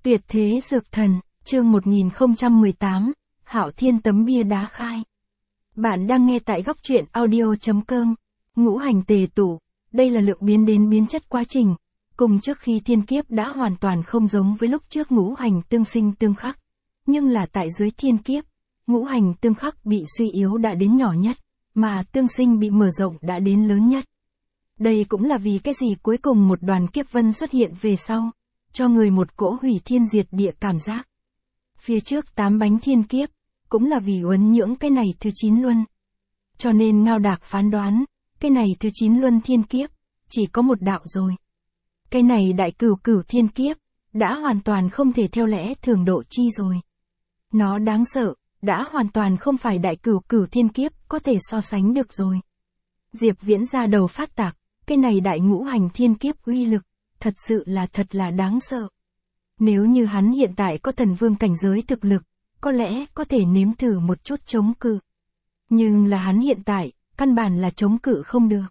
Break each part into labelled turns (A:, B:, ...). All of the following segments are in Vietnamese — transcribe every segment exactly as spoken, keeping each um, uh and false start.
A: Tuyệt thế dược thần, chương một nghìn không trăm mười tám, Hạo Thiên tấm bia đá khai. Bạn đang nghe tại góc truyện audio chấm com. Ngũ hành tề tụ, đây là lượng biến đến biến chất quá trình, cùng trước khi thiên kiếp đã hoàn toàn không giống với lúc trước ngũ hành tương sinh tương khắc. Nhưng là tại dưới thiên kiếp, ngũ hành tương khắc bị suy yếu đã đến nhỏ nhất, mà tương sinh bị mở rộng đã đến lớn nhất. Đây cũng là vì cái gì cuối cùng một đoàn kiếp vân xuất hiện về sau, cho người một cỗ hủy thiên diệt địa cảm giác. Phía trước tám bánh thiên kiếp, cũng là vì uốn nhưỡng cái này thứ chín luân. Cho nên Ngao Đạc phán đoán, cái này thứ chín luân thiên kiếp, chỉ có một đạo rồi. Cái này đại cửu cửu thiên kiếp, đã hoàn toàn không thể theo lẽ thường độ chi rồi. Nó đáng sợ, đã hoàn toàn không phải đại cửu cửu thiên kiếp có thể so sánh được rồi. Diệp Viễn ra đầu phát tạc, cái này đại ngũ hành thiên kiếp uy lực, thật sự là thật là đáng sợ. Nếu như hắn hiện tại có thần vương cảnh giới thực lực, có lẽ có thể nếm thử một chút chống cự. Nhưng là hắn hiện tại, căn bản là chống cự không được.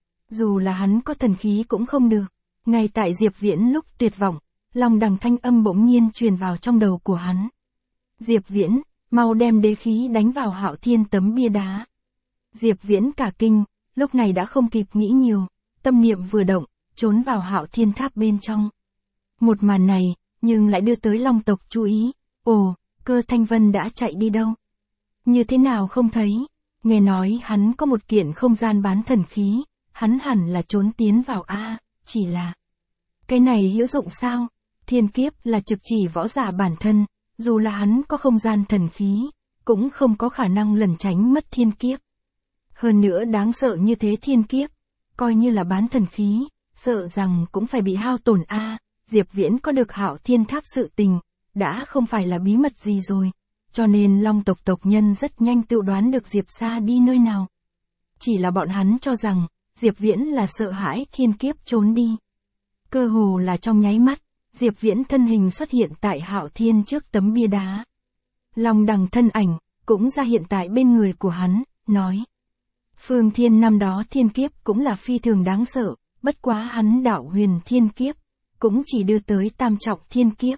A: Dù là hắn có thần khí cũng không được. Ngay tại Diệp Viễn lúc tuyệt vọng, lòng đằng thanh âm bỗng nhiên truyền vào trong đầu của hắn. Diệp Viễn, mau đem đế khí đánh vào Hạo Thiên tấm bia đá. Diệp Viễn cả kinh, lúc này đã không kịp nghĩ nhiều, tâm niệm vừa động, trốn vào Hạo Thiên tháp bên trong. Một màn này, nhưng lại đưa tới Long tộc chú ý. Ồ, Cơ Thanh Vân đã chạy đi đâu? Như thế nào không thấy? Nghe nói hắn có một kiện không gian bán thần khí, hắn hẳn là trốn tiến vào a, chỉ là cái này hữu dụng sao? Thiên kiếp là trực chỉ võ giả bản thân, dù là hắn có không gian thần khí, cũng không có khả năng lẩn tránh mất thiên kiếp. Hơn nữa đáng sợ như thế thiên kiếp, coi như là bán thần khí, sợ rằng cũng phải bị hao tổn a. Diệp Viễn có được Hạo Thiên tháp sự tình, đã không phải là bí mật gì rồi, cho nên Long tộc tộc nhân rất nhanh tự đoán được Diệp Sa đi nơi nào. Chỉ là bọn hắn cho rằng, Diệp Viễn là sợ hãi thiên kiếp trốn đi. Cơ hồ là trong nháy mắt, Diệp Viễn thân hình xuất hiện tại Hạo Thiên trước tấm bia đá. Long đằng thân ảnh, cũng ra hiện tại bên người của hắn, nói. Phương Thiên năm đó thiên kiếp cũng là phi thường đáng sợ, bất quá hắn đạo huyền thiên kiếp, cũng chỉ đưa tới tam trọng thiên kiếp.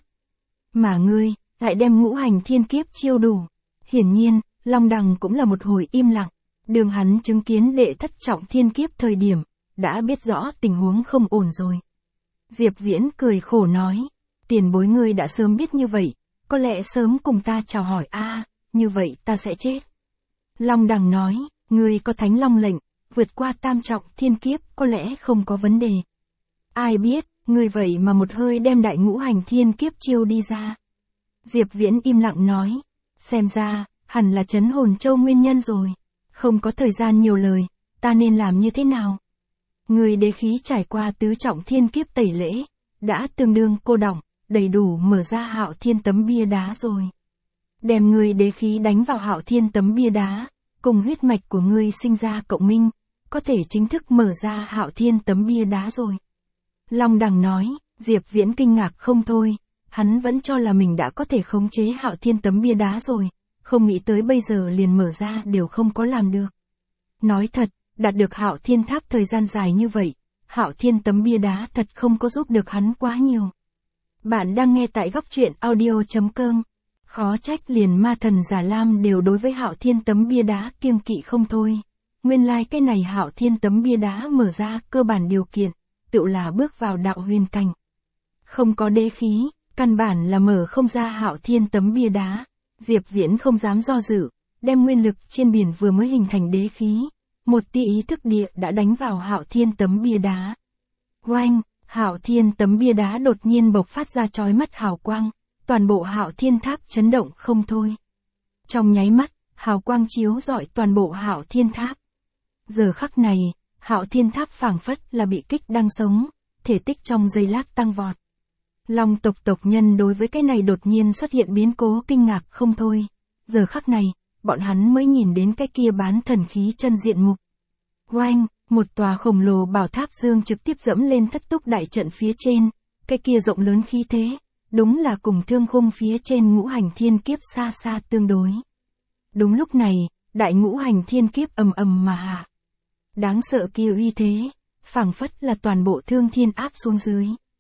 A: Mà ngươi, lại đem ngũ hành thiên kiếp chiêu đủ. Hiển nhiên, Long đằng cũng là một hồi im lặng. Đường hắn chứng kiến đệ thất trọng thiên kiếp thời điểm, đã biết rõ tình huống không ổn rồi. Diệp Viễn cười khổ nói, tiền bối ngươi đã sớm biết như vậy, có lẽ sớm cùng ta chào hỏi a, như vậy ta sẽ chết. Long đằng nói, ngươi có thánh long lệnh, vượt qua tam trọng thiên kiếp có lẽ không có vấn đề. Ai biết, ngươi vậy mà một hơi đem đại ngũ hành thiên kiếp chiêu đi ra. Diệp Viễn im lặng nói, xem ra, hẳn là trấn hồn châu nguyên nhân rồi. Không có thời gian nhiều lời, ta nên làm như thế nào? Người đế khí trải qua tứ trọng thiên kiếp tẩy lễ, đã tương đương cô đọng, đầy đủ mở ra Hạo Thiên tấm bia đá rồi. Đem người đế khí đánh vào Hạo Thiên tấm bia đá, cùng huyết mạch của ngươi sinh ra cộng minh, có thể chính thức mở ra Hạo Thiên tấm bia đá rồi. Long đằng nói, Diệp Viễn kinh ngạc không thôi, hắn vẫn cho là mình đã có thể khống chế Hạo Thiên tấm bia đá rồi, không nghĩ tới bây giờ liền mở ra đều không có làm được. Nói thật, đạt được Hạo Thiên tháp thời gian dài như vậy, Hạo Thiên tấm bia đá thật không có giúp được hắn quá nhiều. Bạn đang nghe tại góc truyện audio chấm com. Khó trách liền ma thần Già Lam đều đối với Hạo Thiên tấm bia đá kiêng kỵ không thôi. Nguyên lai like cái này Hạo Thiên tấm bia đá mở ra cơ bản điều kiện, tự là bước vào đạo huyền cảnh. Không có đế khí, căn bản là mở không ra Hạo Thiên tấm bia đá. Diệp Viễn không dám do dự, đem nguyên lực trên biển vừa mới hình thành đế khí, một tia ý thức địa đã đánh vào Hạo Thiên tấm bia đá. Oanh, Hạo Thiên tấm bia đá đột nhiên bộc phát ra chói mắt hào quang, toàn bộ Hạo Thiên tháp chấn động không thôi. Trong nháy mắt, hào quang chiếu rọi toàn bộ Hạo Thiên tháp. Giờ khắc này, Hạo Thiên tháp phảng phất là bị kích đang sống, thể tích trong giây lát tăng vọt. Long tộc tộc nhân đối với cái này đột nhiên xuất hiện biến cố kinh ngạc không thôi. Giờ khắc này, bọn hắn mới nhìn đến cái kia bán thần khí chân diện mục. Oanh, một tòa khổng lồ bảo tháp dương trực tiếp dẫm lên thất túc đại trận phía trên, cái kia rộng lớn khí thế, đúng là cùng thương khung phía trên ngũ hành thiên kiếp xa xa tương đối. Đúng lúc này, đại ngũ hành thiên kiếp ầm ầm mà hạ. Đáng sợ kia uy thế, phảng phất là toàn bộ thương thiên áp xuống dưới.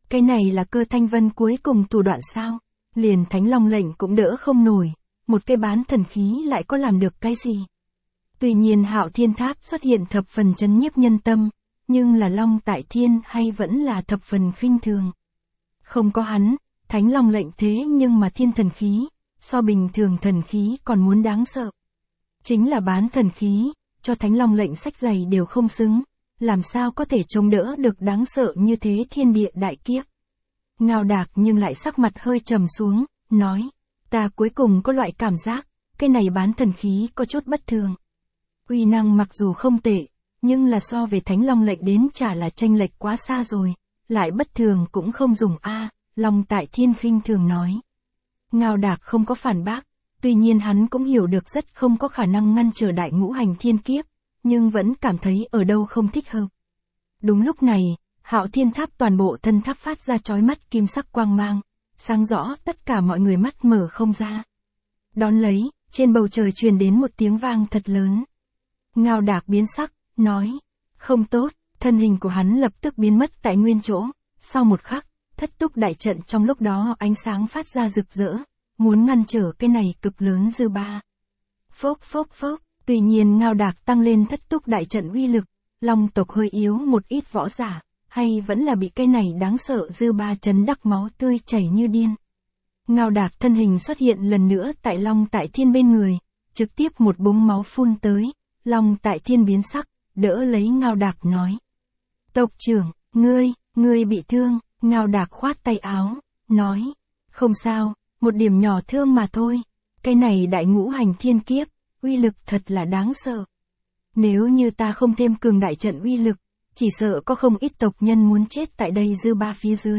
A: Cái này là Cơ Thanh Vân cuối cùng thủ đoạn sao? Liền Thánh Long lệnh cũng đỡ không nổi, một cái bán thần khí lại có làm được cái gì? Tuy nhiên Hạo Thiên Tháp xuất hiện thập phần chấn nhiếp nhân tâm, nhưng là Long Tại Thiên hay vẫn là thập phần khinh thường. Không có hắn, Thánh Long lệnh thế nhưng mà thiên thần khí, so bình thường thần khí còn muốn đáng sợ. Chính là bán thần khí, cho Thánh Long lệnh sách giày đều không xứng, làm sao có thể chống đỡ được đáng sợ như thế thiên địa đại kiếp. Ngao Đạc nhưng lại sắc mặt hơi trầm xuống, nói, ta cuối cùng có loại cảm giác, cái này bán thần khí có chút bất thường. Uy năng mặc dù không tệ, nhưng là so về Thánh Long lệnh đến chả là chênh lệch quá xa rồi, lại bất thường cũng không dùng a. Long Tại Thiên khinh thường nói. Ngao Đạc không có phản bác, tuy nhiên hắn cũng hiểu được rất không có khả năng ngăn trở đại ngũ hành thiên kiếp, nhưng vẫn cảm thấy ở đâu không thích hợp. Đúng lúc này, Hạo Thiên Tháp toàn bộ thân tháp phát ra chói mắt kim sắc quang mang, sáng rõ tất cả mọi người mắt mở không ra. Đón lấy, trên bầu trời truyền đến một tiếng vang thật lớn. Ngao Đạc biến sắc, nói, không tốt, thân hình của hắn lập tức biến mất tại nguyên chỗ, sau một khắc, thất túc đại trận trong lúc đó ánh sáng phát ra rực rỡ, muốn ngăn trở cái này cực lớn dư ba. Phốc phốc phốc, tuy nhiên Ngao Đạc tăng lên thất túc đại trận uy lực, Long tộc hơi yếu một ít võ giả, hay vẫn là bị cái này đáng sợ dư ba chấn đắc máu tươi chảy như điên. Ngao Đạc thân hình xuất hiện lần nữa tại Long Tại Thiên bên người, trực tiếp một búng máu phun tới, Long Tại Thiên biến sắc, đỡ lấy Ngao Đạc nói. Tộc trưởng, ngươi, ngươi bị thương, Ngao Đạc khoát tay áo, nói, không sao, một điểm nhỏ thương mà thôi, cái này đại ngũ hành thiên kiếp, uy lực thật là đáng sợ. Nếu như ta không thêm cường đại trận uy lực, chỉ sợ có không ít tộc nhân muốn chết tại đây dư ba phía dưới.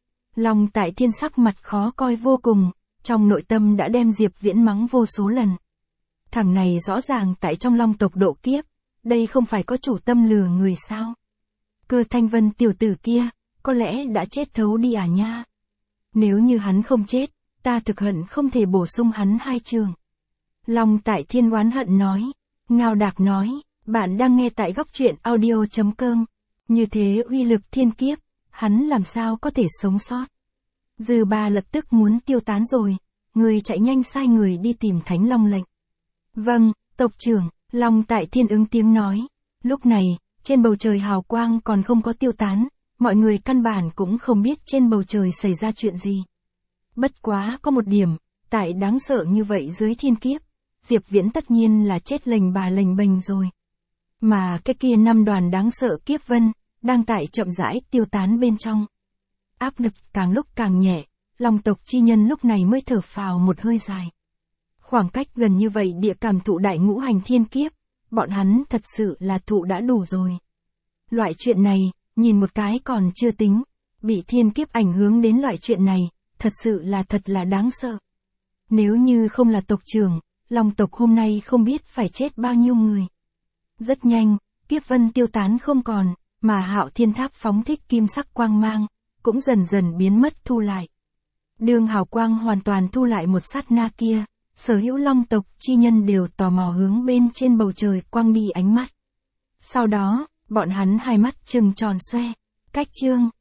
A: Long Tại Thiên sắc mặt khó coi vô cùng, trong nội tâm đã đem Diệp Viễn mắng vô số lần. Thằng này rõ ràng tại trong Long tộc độ kiếp, đây không phải có chủ tâm lừa người sao? Cơ Thanh Vân tiểu tử kia, có lẽ đã chết thấu đi à nha? Nếu như hắn không chết, ta thực hận không thể bổ sung hắn hai trường. Long Tại Thiên oán hận nói. Ngao Đạc nói, bạn đang nghe tại góc truyện audio chấm com. Như thế uy lực thiên kiếp, hắn làm sao có thể sống sót? Dư ba lập tức muốn tiêu tán rồi, người chạy nhanh sai người đi tìm Thánh Long lệnh. Vâng, tộc trưởng, Long Tại Thiên ứng tiếng nói. Lúc này, trên bầu trời hào quang còn không có tiêu tán, mọi người căn bản cũng không biết trên bầu trời xảy ra chuyện gì. Bất quá có một điểm, tại đáng sợ như vậy dưới thiên kiếp, Diệp Viễn tất nhiên là chết lềnh bà lềnh bềnh rồi. Mà cái kia năm đoàn đáng sợ kiếp vân, đang tại chậm rãi tiêu tán bên trong. Áp lực càng lúc càng nhẹ, Long tộc chi nhân lúc này mới thở phào một hơi dài. Khoảng cách gần như vậy địa cảm thụ đại ngũ hành thiên kiếp, bọn hắn thật sự là thụ đã đủ rồi. Loại chuyện này, nhìn một cái còn chưa tính, bị thiên kiếp ảnh hưởng đến loại chuyện này, thật sự là thật là đáng sợ. Nếu như không là tộc trưởng, Long tộc hôm nay không biết phải chết bao nhiêu người. Rất nhanh, kiếp vân tiêu tán không còn, mà Hạo Thiên Tháp phóng thích kim sắc quang mang, cũng dần dần biến mất thu lại. Đường hào quang hoàn toàn thu lại một sát na kia, sở hữu Long tộc chi nhân đều tò mò hướng bên trên bầu trời quang đi ánh mắt. Sau đó, bọn hắn hai mắt trừng tròn xoe, cách chương.